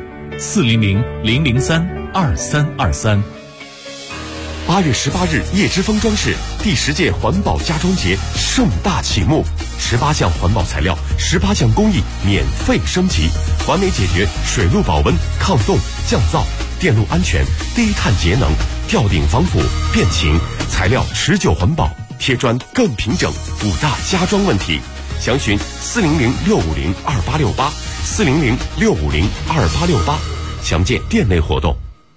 400-003-2323。 8月18日，叶之峰装饰第10届环保家装节盛大启幕，18项环保材料，18项工艺免费升级，完美解决水路保温、抗冻、降噪、电路安全、低碳节能、吊顶防腐、变形，材料持久环保，贴砖更平整，5大家装问题。详询400-650-2868 400-650-2868，详见店内活动。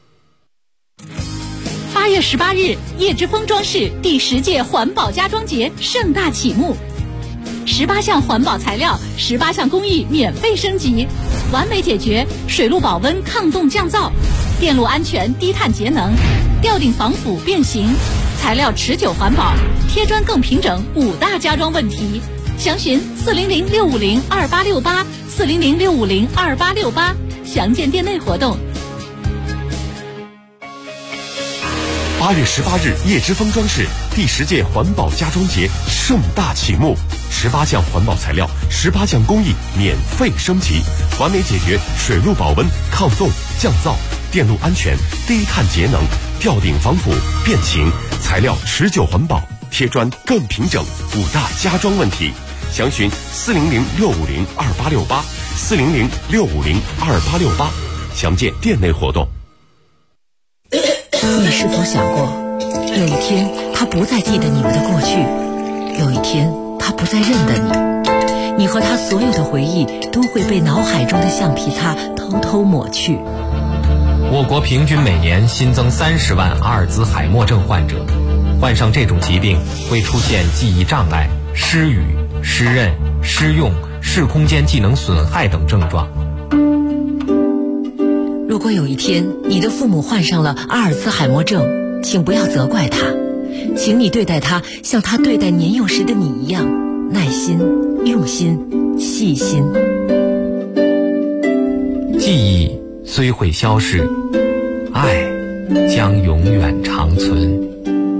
8月18日，叶之峰装饰第10届环保家装节盛大启幕，18项环保材料，18项工艺免费升级，完美解决水路保温、抗冻、降噪、电路安全、低碳节能、吊顶防腐、变形，材料持久环保，贴砖更平整，5大家装问题。详询400-650-2868 400-650-2868，详见店内活动。 8月18日，叶之峰装饰第10届环保家装节盛大启幕，18项环保材料，18项工艺免费升级，完美解决水路保温、抗冻、降噪、电路安全、低碳节能、吊顶防腐、变形，材料持久环保，贴砖更平整，5大家装问题。详询400-650-2868 400-650-2868，详见店内活动。 你是否想过，有一天他不再记得你们的过去，有一天他不再认得你，你和他所有的回忆都会被脑海中的橡皮擦偷偷抹去。 我国平均每年新增30万阿尔兹海默症患者，患上这种疾病会出现记忆障碍、失语、失认、失用、视空间技能损害等症状。 如果有一天你的父母患上了阿尔兹海默症，请不要责怪他，请你对待他像他对待年幼时的你一样，耐心、用心、细心。 记忆虽会消逝，爱将永远长存。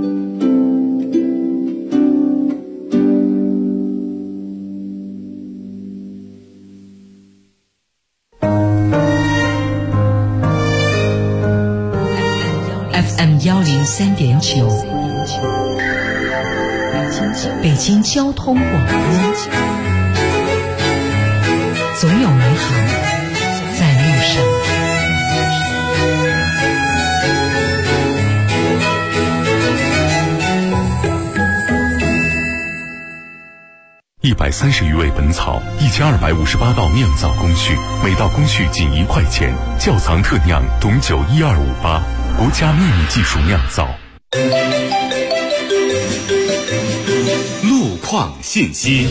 103.9，北京交通广播，总有美好在路上。 130余味本草，1258道酿造工序，每道工序仅1块钱。窖藏特酿董酒12588，国家秘密技术酿造。 路况信息。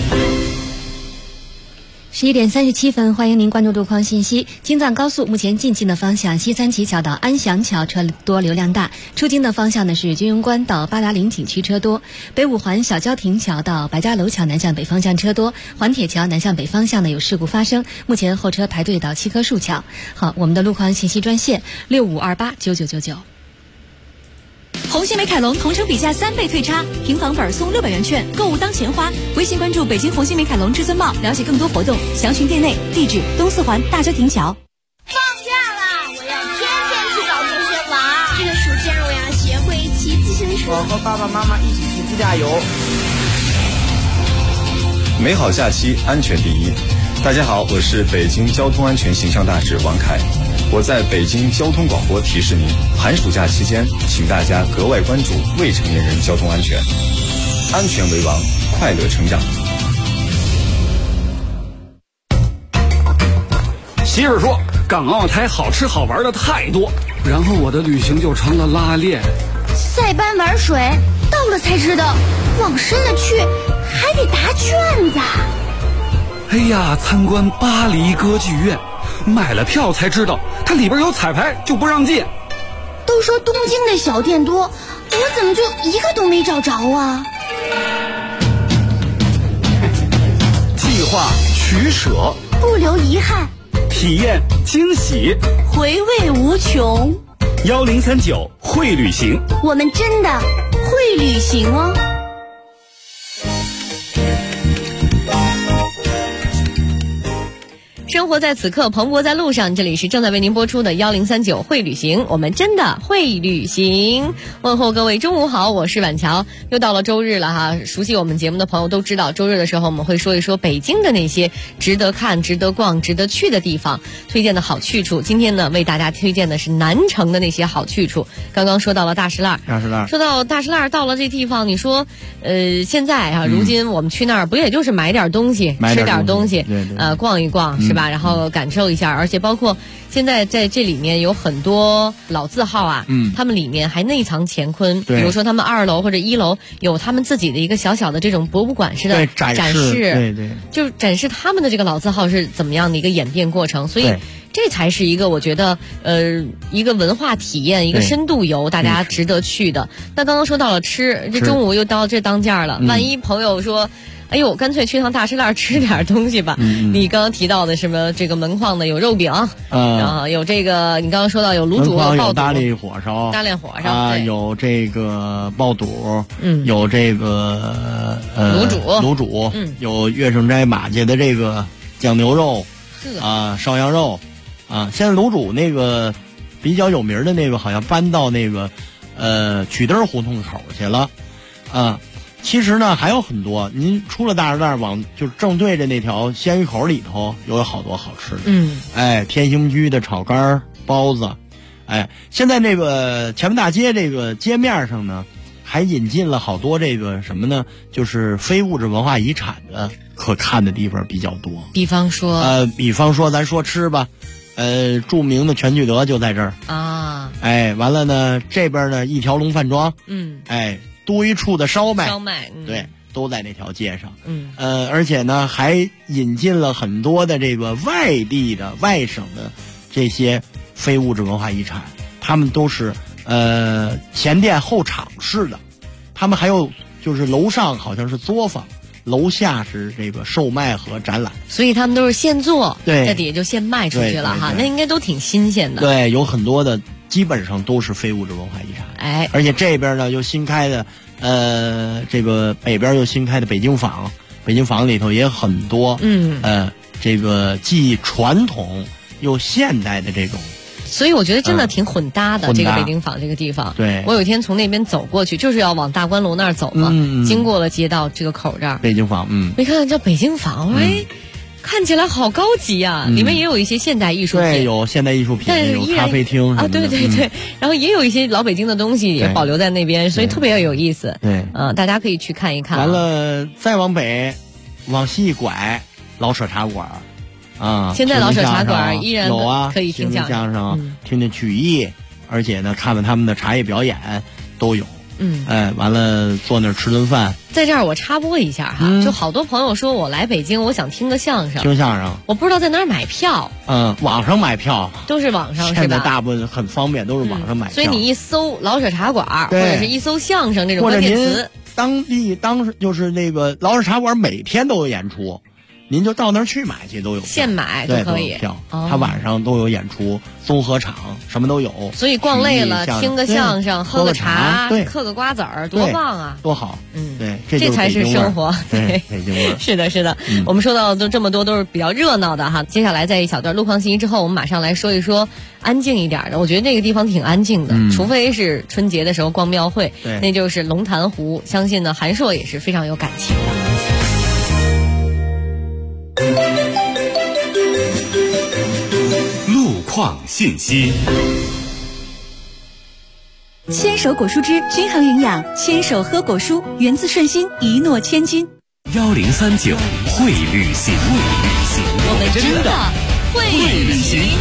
11点37分，欢迎您关注路况信息。京藏高速目前进京的方向，西三旗桥到安祥桥车多流量大；出京的方向呢是军用关到八达岭景区车多；北五环小郊亭桥到白家楼桥南向北方向车多；环铁桥南向北方向呢有事故发生，目前后车排队到七棵树桥。好，我们的路况信息专线65289999。 红星美凯龙同城比价3倍退差，平房本送600元券，购物当钱花。微信关注北京红星美凯龙至尊茂，了解更多活动，详询店内。地址：东四环大郊亭桥。 放假啦！我要天天去找同学玩。这个暑假我要学会骑自行车。 我和爸爸妈妈一起去自驾游。 美好假期，安全第一。大家好，我是北京交通安全形象大使王凯。我在北京交通广播提示您，寒暑假期间，请大家格外关注未成年人交通安全，安全为王，快乐成长。 媳妇说，港澳台好吃好玩的太多，然后我的旅行就成了拉练。 塞班玩水，到了才知道，往深了去还得答卷子。 哎呀，参观巴黎歌剧院，买了票才知道，它里边有彩排就不让进。 都说东京的小店多，我怎么就一个都没找着啊？ 计划取舍， 不留遗憾， 体验惊喜， 回味无穷。 1039会旅行， 我们真的会旅行哦。 生活在此刻，蓬勃在路上。这里是正在为您播出的1039会旅行，我们真的会旅行。问候各位中午好，我是婉乔。又到了周日了哈，熟悉我们节目的朋友都知道，周日的时候我们会说一说北京的那些值得看、值得逛、值得去的地方，推荐的好去处。今天呢，为大家推荐的是南城的那些好去处。刚刚说到了大石烂，说到大石烂，到了这地方，你说，现在啊，如今我们去那儿不也就是买点东西，吃点东西，对逛一逛，是吧？然后感受一下，而且包括现在在这里面有很多老字号啊，他们里面还内藏乾坤，比如说他们2楼或者1楼有他们自己的一个小小的这种博物馆式的展示， 对， 就展示他们的这个老字号是怎么样的一个演变过程，所以这才是一个我觉得一个文化体验，一个深度游，大家值得去的。那刚刚说到了吃，这中午又到这当家了，万一朋友说哎呦，干脆去趟大石烂吃点东西吧。你刚刚提到的什么这个门框的有肉饼，然后有这个你刚刚说到有卤煮、爆肚、 大力火烧啊，有这个爆肚，有这个卤煮，有月盛斋马家的这个酱牛肉啊，烧羊肉啊。现在卤煮那个比较有名的那个好像搬到那个曲墩胡同口去了啊。其实呢还有很多，您出了大石烂往就正对着那条鲜鱼口里头有好多好吃的，天兴居的炒肝包子，现在这个前门大街这个街面上呢还引进了好多这个什么呢，就是非物质文化遗产的可看的地方比较多。 比方说咱说吃吧，著名的全聚德就在这儿啊，完了呢这边呢一条龙饭庄，多一处的烧麦，对，都在那条街上。而且呢，还引进了很多的这个外地的、外省的这些非物质文化遗产，他们都是前店后厂式的，他们还有就是楼上好像是作坊，楼下是这个售卖和展览， 所以他们都是现做， 对， 在底下就现卖出去了哈，那应该都挺新鲜的。 对，有很多的。基本上都是非物质文化遗产，而且这边呢又新开的，这个北边又新开的北京坊，北京坊里头也很多，这个既传统又现代的这种， 所以我觉得真的挺混搭的。这个北京坊这个地方， 对， 我有一天从那边走过去，就是要往大观楼那儿走嘛，经过了街道这个口这儿， 北京坊， 没看到叫北京坊，看起来好高级啊！里面也有一些现代艺术品， 对，有现代艺术品，有咖啡厅啊，对，然后也有一些老北京的东西也保留在那边，所以特别有意思。 对， 大家可以去看一看。 完了，再往北，往西一拐，老舍茶馆啊， 现在老舍茶馆依然有啊， 可以听相声，听听曲艺，而且呢，看看他们的茶叶表演都有。完了坐那儿吃顿饭。 在这儿我插播一下哈，就好多朋友说我来北京，我想听个相声，我不知道在哪儿买票。 网上买票都是网上是吧？ 现在大部分很方便，都是网上买票。 所以你一搜老舍茶馆，或者是一搜相声这种关键词， 当时就是那个老舍茶馆每天都有演出。您就到那儿去买去都有票， 现买都可以。 票，他晚上都有演出，综合场什么都有。 所以逛累了，听个相声，喝个茶，嗑个瓜子儿，多棒啊！ 多好， 对， 这才是生活。 对，北京味儿。 是的，我们说到的这么多都是比较热闹的哈。接下来在一小段路况信息之后，我们马上来说一说安静一点的。我觉得那个地方挺安静的，除非是春节的时候逛庙会，那就是龙潭湖。相信呢，韩硕也是非常有感情的。 路况信息。 牵手果蔬汁均衡营养，牵手喝果蔬，源自顺心，一诺千金。 1039会旅行， 我们真的会旅行。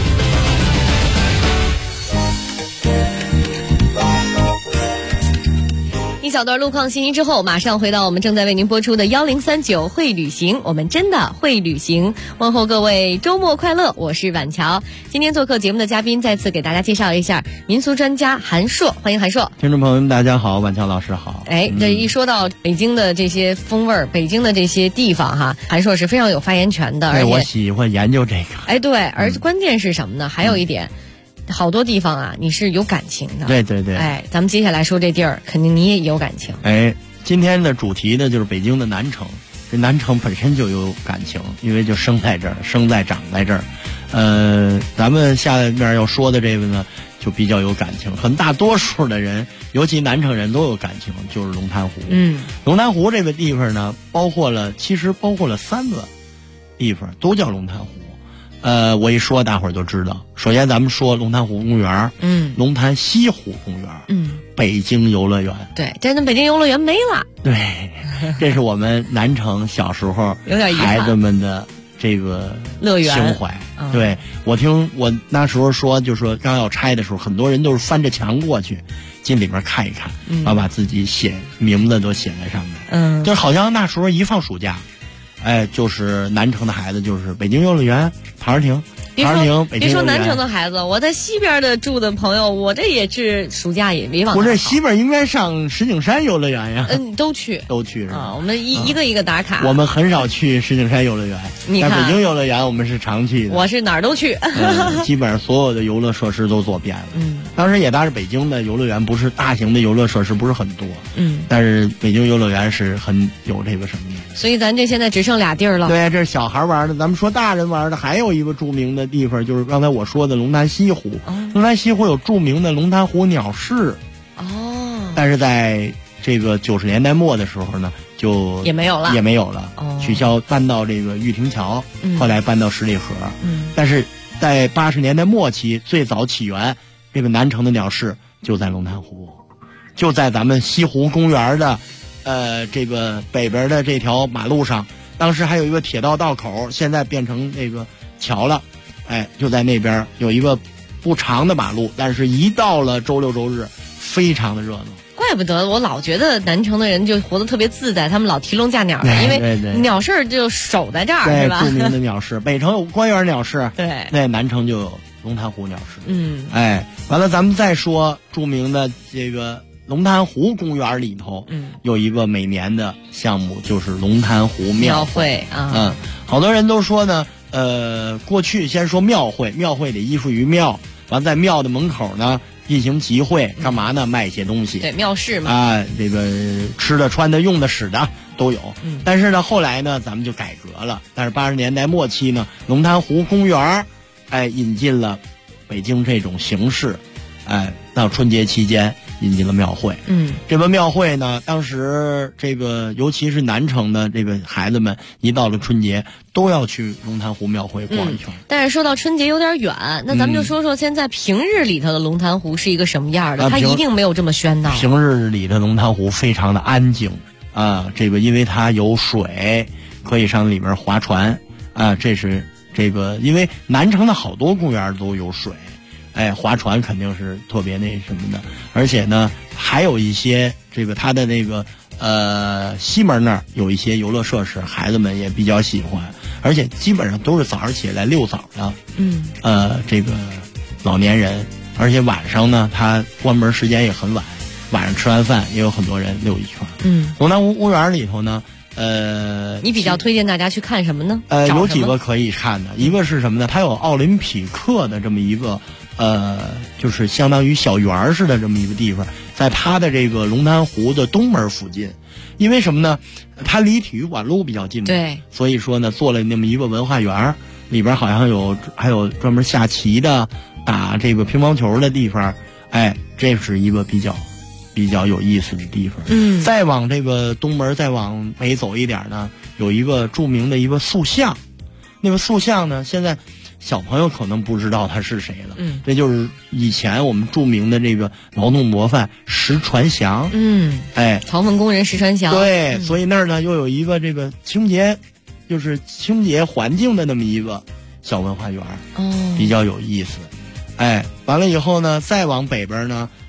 一小段路况信息之后，马上回到我们正在为您播出的1039会旅行，我们真的会旅行。问候各位周末快乐，我是婉乔。今天做客节目的嘉宾，再次给大家介绍一下民俗专家韩硕，欢迎韩硕。 听众朋友们，大家好，婉乔老师好。 这一说到北京的这些风味儿，北京的这些地方哈，韩硕是非常有发言权的，而且我喜欢研究这个。 对，而关键是什么呢？还有一点。好多地方啊，你是有感情的。 对对对。 咱们接下来说这地儿，肯定你也有感情。 今天的主题呢，就是北京的南城。这南城本身就有感情，因为就生在这儿，生在长在这儿。咱们下面要说的这个呢，就比较有感情。很大多数的人，尤其南城人都有感情，就是龙潭湖。龙潭湖这个地方呢，其实包括了3个地方，都叫龙潭湖。我一说大伙儿就知道。首先咱们说龙潭湖公园，龙潭西湖公园，北京游乐园。 对，这北京游乐园没了。 对，这是我们南城小时候有点孩子们的这个乐园情怀。对，我听我那时候说，就说刚要拆的时候，很多人都是翻着墙过去，进里面看一看，然后把自己名字都写在上面。就好像那时候一放暑假。就是南城的孩子，就是北京游乐园、陶然亭、 别说南城的孩子，我在西边的住的朋友，我这也是暑假也没往。 不是西边应该上石景山游乐园呀？ 都去是吧？ 我们一个一个打卡。 我们很少去石景山游乐园，但北京游乐园我们是常去的。 我是哪儿都去， 基本上所有的游乐设施都做遍了。当时也当然北京的游乐园不是大型的游乐设施不是很多，但是北京游乐园是很有这个什么的。 所以咱这现在只剩俩地儿了。 对，这是小孩玩的。咱们说大人玩的，还有一个著名的地方，就是刚才我说的龙潭西湖。龙潭西湖有著名的龙潭湖鸟市。但是在这个90年代末的时候呢，就也没有了， 取消，搬到这个玉亭桥，后来搬到十里河。但是在80年代末期，最早起源这个南城的鸟市就在龙潭湖，就在咱们西湖公园的。这个北边的这条马路上，当时还有一个铁道道口，现在变成那个桥了。就在那边有一个不长的马路，但是一到了周六周日，非常的热闹。 怪不得我老觉得南城的人就活得特别自在，他们老提笼架鸟的，因为鸟市就守在这儿，是吧？ 著名的鸟市，北城有官园鸟市， 对， 南城就有龙潭湖鸟市。完了，咱们再说著名的这个。龙潭湖公园里头，有一个每年的项目，就是龙潭湖庙会啊。 好多人都说呢，过去先说庙会得依附于庙，完在庙的门口呢进行集会，干嘛呢？卖一些东西。 对，庙市嘛。 这个吃的、穿的、用的、使的都有。但是呢，后来呢，咱们就改革了。但是80年代末期呢，龙潭湖公园，引进了北京这种形式，到春节期间。引进了庙会，这个庙会呢，当时这个尤其是南城的这个孩子们，一到了春节都要去龙潭湖庙会逛一圈。 但是说到春节有点远，那咱们就说说现在平日里头的龙潭湖是一个什么样的？它一定没有这么喧闹。 平日里的龙潭湖非常的安静这个因为它有水，可以上里面划船这是这个，因为南城的好多公园都有水。划船肯定是特别那什么的，而且呢，还有一些这个它的那个西门那儿有一些游乐设施，孩子们也比较喜欢，而且基本上都是早上起来遛早的，这个老年人，而且晚上呢，它关门时间也很晚，晚上吃完饭也有很多人溜一圈。龙潭湖公园里头呢， 你比较推荐大家去看什么呢？ 有几个可以看的，一个是什么呢？它有奥林匹克的这么一个。就是相当于小园似的这么一个地方，在它的这个龙潭湖的东门附近，因为什么呢？它离体育馆路比较近， 对， 所以说呢，做了那么一个文化园，里边好像还有专门下棋的、打这个乒乓球的地方，这是一个比较有意思的地方。再往这个东门再往北走一点呢，有一个著名的一个塑像，那个塑像呢，现在。小朋友可能不知道他是谁了，这就是以前我们著名的这个劳动模范石传祥， 嘲讽工人石传祥， 对，所以那儿呢又有一个这个清洁环境的那么一个小文化园，比较有意思。完了以后呢，再往北边呢，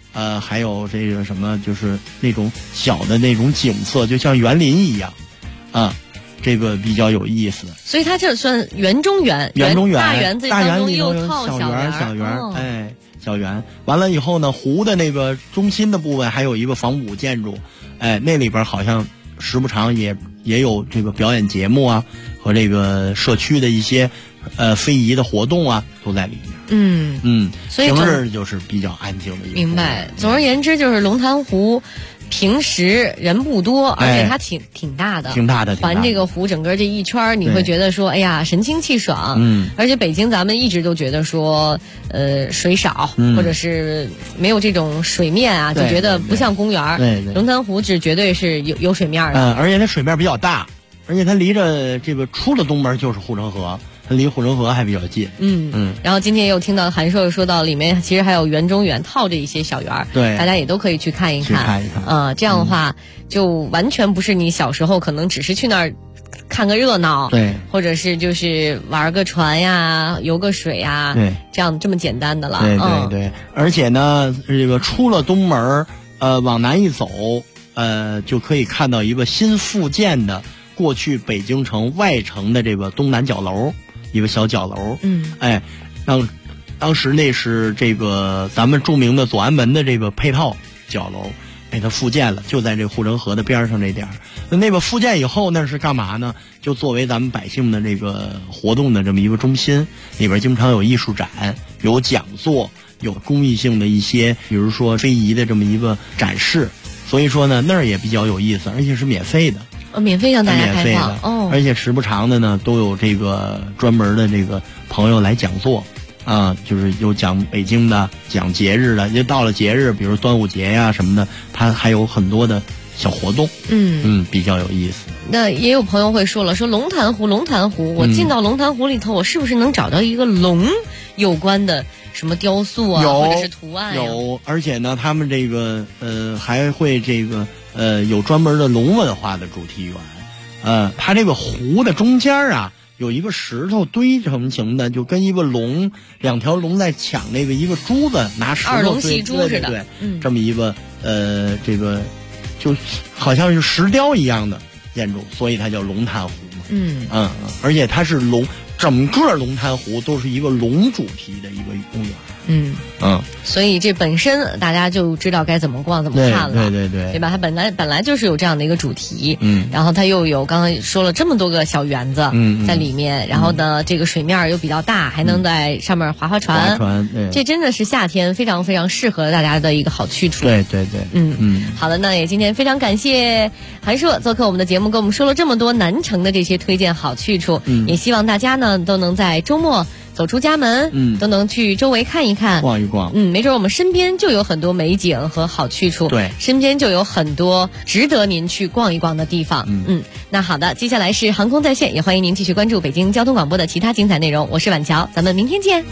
还有这个什么，就是那种小的那种景色，就像园林一样，这个比较有意思。 所以它这算园中园，大园子当中又套小园， 小园。完了以后呢，湖的那个中心的部分还有一个仿古建筑，那里边好像时不常也有这个表演节目啊，和这个社区的一些非遗的活动啊，都在里面。 所以平日就是比较安静的一个。 明白。总而言之，就是龙潭湖平时人不多，而且它挺大的，环这个湖整个这一圈，你会觉得说，哎呀，神清气爽。而且北京咱们一直都觉得说，水少，或者是没有这种水面啊，就觉得不像公园。龙潭湖绝对是有水面的。 而且它水面比较大，而且它离着这个出了东门就是护城河。它离护城河还比较近。 然后今天又听到韩硕说到里面其实还有园中园套着一些小园， 对， 大家也都可以去看一看。这样的话就完全不是你小时候可能只是去那儿看个热闹， 对， 或者是就是玩个船呀、游个水呀， 对， 这么简单的了。 对。而且呢，这个出了东门，往南一走，就可以看到一个新复建的过去北京城外城的这个东南角楼。一个小角楼，当时那是这个咱们著名的左安门的这个配套角楼，它复建了，就在这护城河的边上这点儿。那个复建以后，那是干嘛呢？就作为咱们百姓的这个活动的这么一个中心，里边经常有艺术展、有讲座、有公益性的一些，比如说非遗的这么一个展示。所以说呢，那儿也比较有意思，而且是免费的。 免费向大家开放哦，而且时不常的呢，都有这个专门的这个朋友来讲座，就是有讲北京的，讲节日的，就到了节日，比如端午节呀什么的，它还有很多的小活动，比较有意思。 那也有朋友会说了，说龙潭湖，我进到龙潭湖里头，我是不是能找到一个龙有关的什么雕塑啊，或者是图案呀？ 有，而且呢，他们这个还会这个。有专门的龙文化的主题园，它这个湖的中间啊，有一个石头堆成型的，就跟一个龙，两条龙在抢那个一个珠子，拿石头二龙戏珠似的， 对，这么一个这个就好像是石雕一样的建筑，所以它叫龙潭湖嘛。而且它是龙，整个龙潭湖都是一个龙主题的一个公园。 所以这本身大家就知道该怎么逛怎么看了，对吧？它本来就是有这样的一个主题，然后它又有刚刚说了这么多个小园子在里面，然后呢这个水面又比较大，还能在上面划船，这真的是夏天非常非常适合大家的一个好去处。 对， 好的，那也今天非常感谢韩硕做客我们的节目，跟我们说了这么多南城的这些推荐好去处，也希望大家呢都能在周末走出家门，都能去周围看一看， 逛一逛， 没准我们身边就有很多美景和好去处， 对， 身边就有很多值得您去逛一逛的地方。那好的，接下来是航空在线，也欢迎您继续关注北京交通广播的其他精彩内容。我是婉乔，咱们明天见。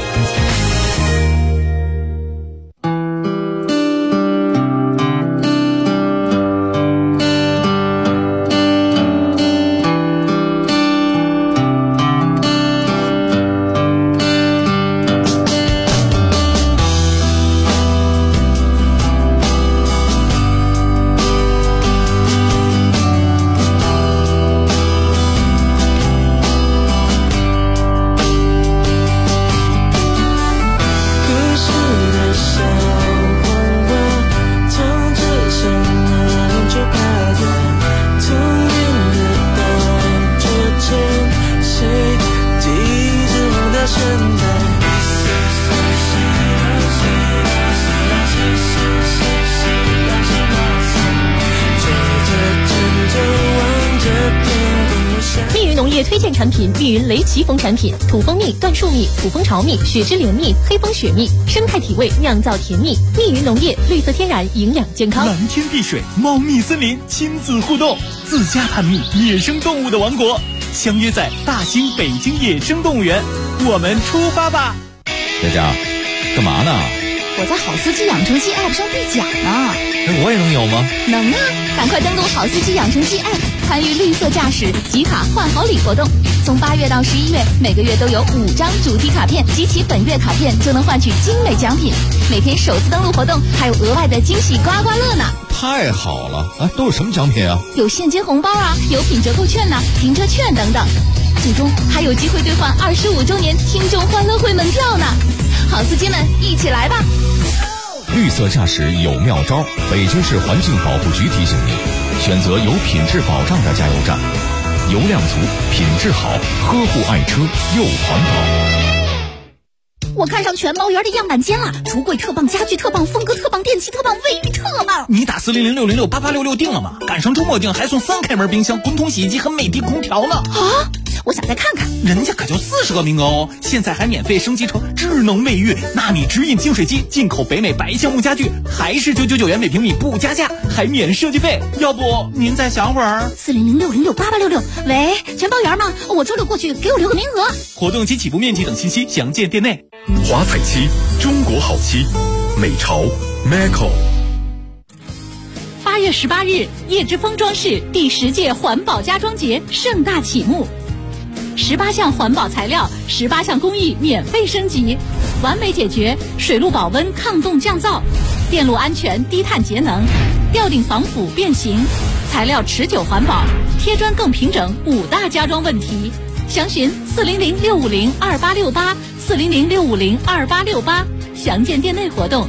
推荐产品：密云雷奇蜂产品，土蜂蜜、椴树蜜、土蜂巢蜜、雪之莲蜜、黑蜂雪蜜，生态体味，酿造甜蜜。密云农业，绿色天然，营养健康。 蓝天碧水，茂密森林，亲子互动，自家探秘野生动物的王国，相约在大兴北京野生动物园，我们出发吧！ 佳佳，干嘛呢？ 我在好司机养成记 App 上兑奖呢。 那我也能有吗？ 能啊！赶快登录好司机养成记 App，参与绿色驾驶集卡换好礼活动。 从8月到11月，每个月都有5张主题卡片，集齐本月卡片就能换取精美奖品。每天首次登录活动还有额外的惊喜刮刮乐呢！ 太好了啊！都有什么奖品啊？ 有现金红包啊，有品折扣券呐、停车券等等。最终还有机会兑换25周年听众欢乐会门票呢！好司机们，一起来吧！ 绿色驾驶有妙招，北京市环境保护局提醒您，选择有品质保障的加油站，油量足，品质好，呵护爱车又环保。 我看上全包园的样板间了，橱柜特棒，家具特棒，风格特棒，电器特棒，卫浴特棒。 你打400-606-8866定了吗？赶上周末订还送3开门冰箱、滚筒洗衣机和美的空调呢。 啊！我想再看看， 人家可就40个名额哦！现在还免费升级成智能卫浴，纳米直饮净水机，进口北美白橡木家具，还是999元每平米不加价，还免设计费。要不您再想会儿 ？400-606-8866。喂，全包园吗？我周六过去，给我留个名额。 活动及起步面积等信息详见店内。 华彩漆，中国好漆，美潮 Maco。 8月18日，叶之峰装饰第10届环保家装节盛大启幕。18项环保材料，18项工艺免费升级，完美解决水路保温、抗冻降噪、电路安全、低碳节能、吊顶防腐变形、材料持久环保、贴砖更平整5大家装问题。详询400-650-2868 400-650-2868，详见店内活动。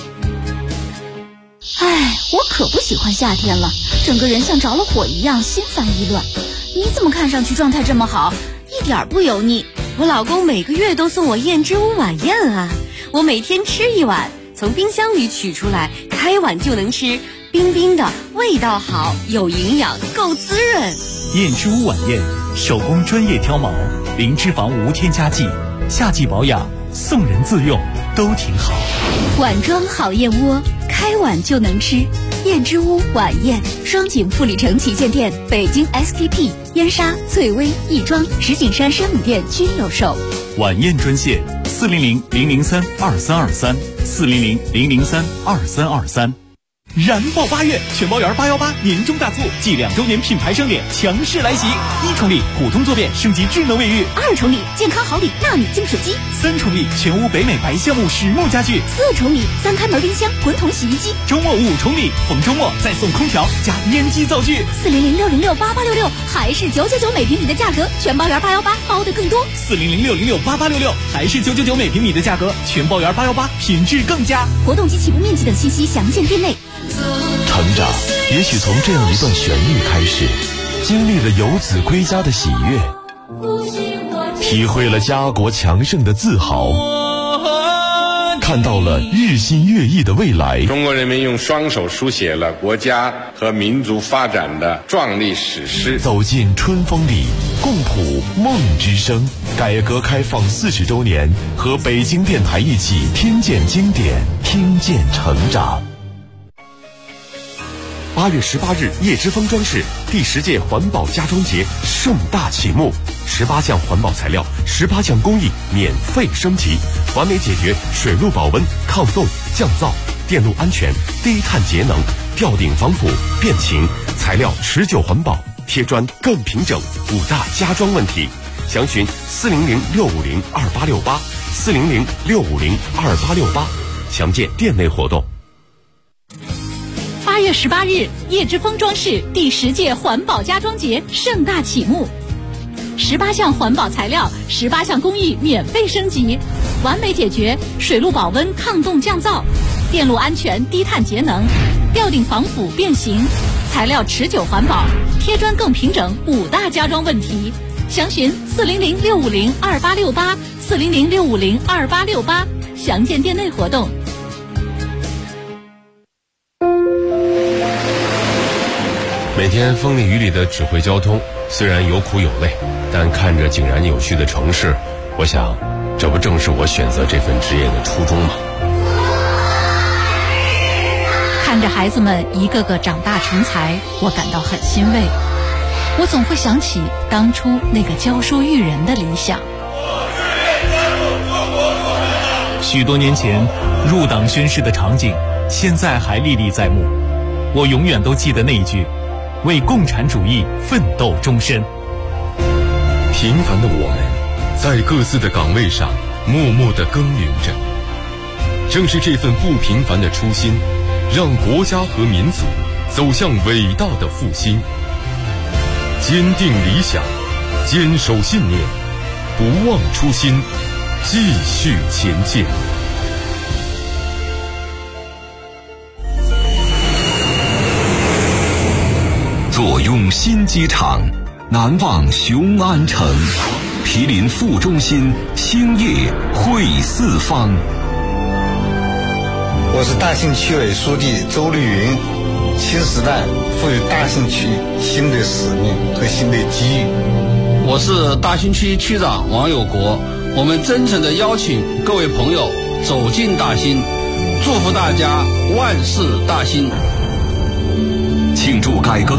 哎，我可不喜欢夏天了，整个人像着了火一样，心烦意乱。你怎么看上去状态这么好，一点不油腻？ 我老公每个月都送我燕之屋晚宴啊，我每天吃一碗，从冰箱里取出来，开碗就能吃，冰冰的，味道好，有营养，够滋润。 燕之屋晚宴，手工专业挑毛，零脂肪无添加剂，夏季保养，送人自用，都挺好。 碗装好燕窝，开碗就能吃。燕之屋晚宴，双井富力城旗舰店、北京 SKP、燕莎、翠微、亦庄、石景山山姆店均有售。 晚宴专线400-003-2323 400-003-2323。燃爆8月，全包园818年终大促暨2周年品牌盛典强势来袭！1重礼普通坐便升级智能卫浴 ，2重礼健康好礼纳米净水机 ，3重礼全屋北美白橡木实木家具 ，4重礼3开门冰箱、滚筒洗衣机。 周末5重礼，逢周末再送空调加烟机灶具。 400-606-8866，还是999每平米的价格，全包园818包的更多。 400-606-8866，还是999每平米的价格，全包园818品质更佳。 活动及起步面积等信息详见店内。 成长也许从这样一段旋律开始，经历了游子归家的喜悦，体会了家国强盛的自豪，看到了日新月异的未来。 中国人民用双手书写了国家和民族发展的壮丽史诗。 走进春风里，共谱梦之声。改革开放40周年，和北京电台一起听见经典，听见成长。 8月18日，叶之峰装饰第10届环保家装节盛大启幕，18项环保材料，18项工艺免费升级，完美解决水路保温、抗冻、降噪、电路安全、低碳节能、吊顶防腐、变形，材料持久环保，贴砖更平整5大家装问题。详询400-650-2868 400-650-2868，详见店内活动。 8月18日，叶之峰装饰第10届环保家装节盛大启幕，18项环保材料，18项工艺免费升级，完美解决水路保温、抗冻降噪、电路安全、低碳节能、吊顶防腐变形，材料持久环保，贴砖更平整5大家装问题。详询400-650-2868 400-650-2868，详见店内活动。 每天风里雨里的指挥交通，虽然有苦有累，但看着井然有序的城市，我想，这不正是我选择这份职业的初衷吗？ 看着孩子们一个个长大成才，我感到很欣慰。我总会想起当初那个教书育人的理想。 许多年前入党宣誓的场景，现在还历历在目。我永远都记得那一句：为共产主义奋斗终身。 平凡的我们，在各自的岗位上默默地耕耘着。正是这份不平凡的初心，让国家和民族走向伟大的复兴。坚定理想，坚守信念，不忘初心，继续前进。 坐拥新机场，难忘雄安城。毗邻副中心，兴业汇四方。 我是大兴区委书记周绿云。新时代赋予大兴区新的使命和新的机遇。 我是大兴区区长王有国。我们真诚地邀请各位朋友走进大兴，祝福大家万事大兴。 庆祝改革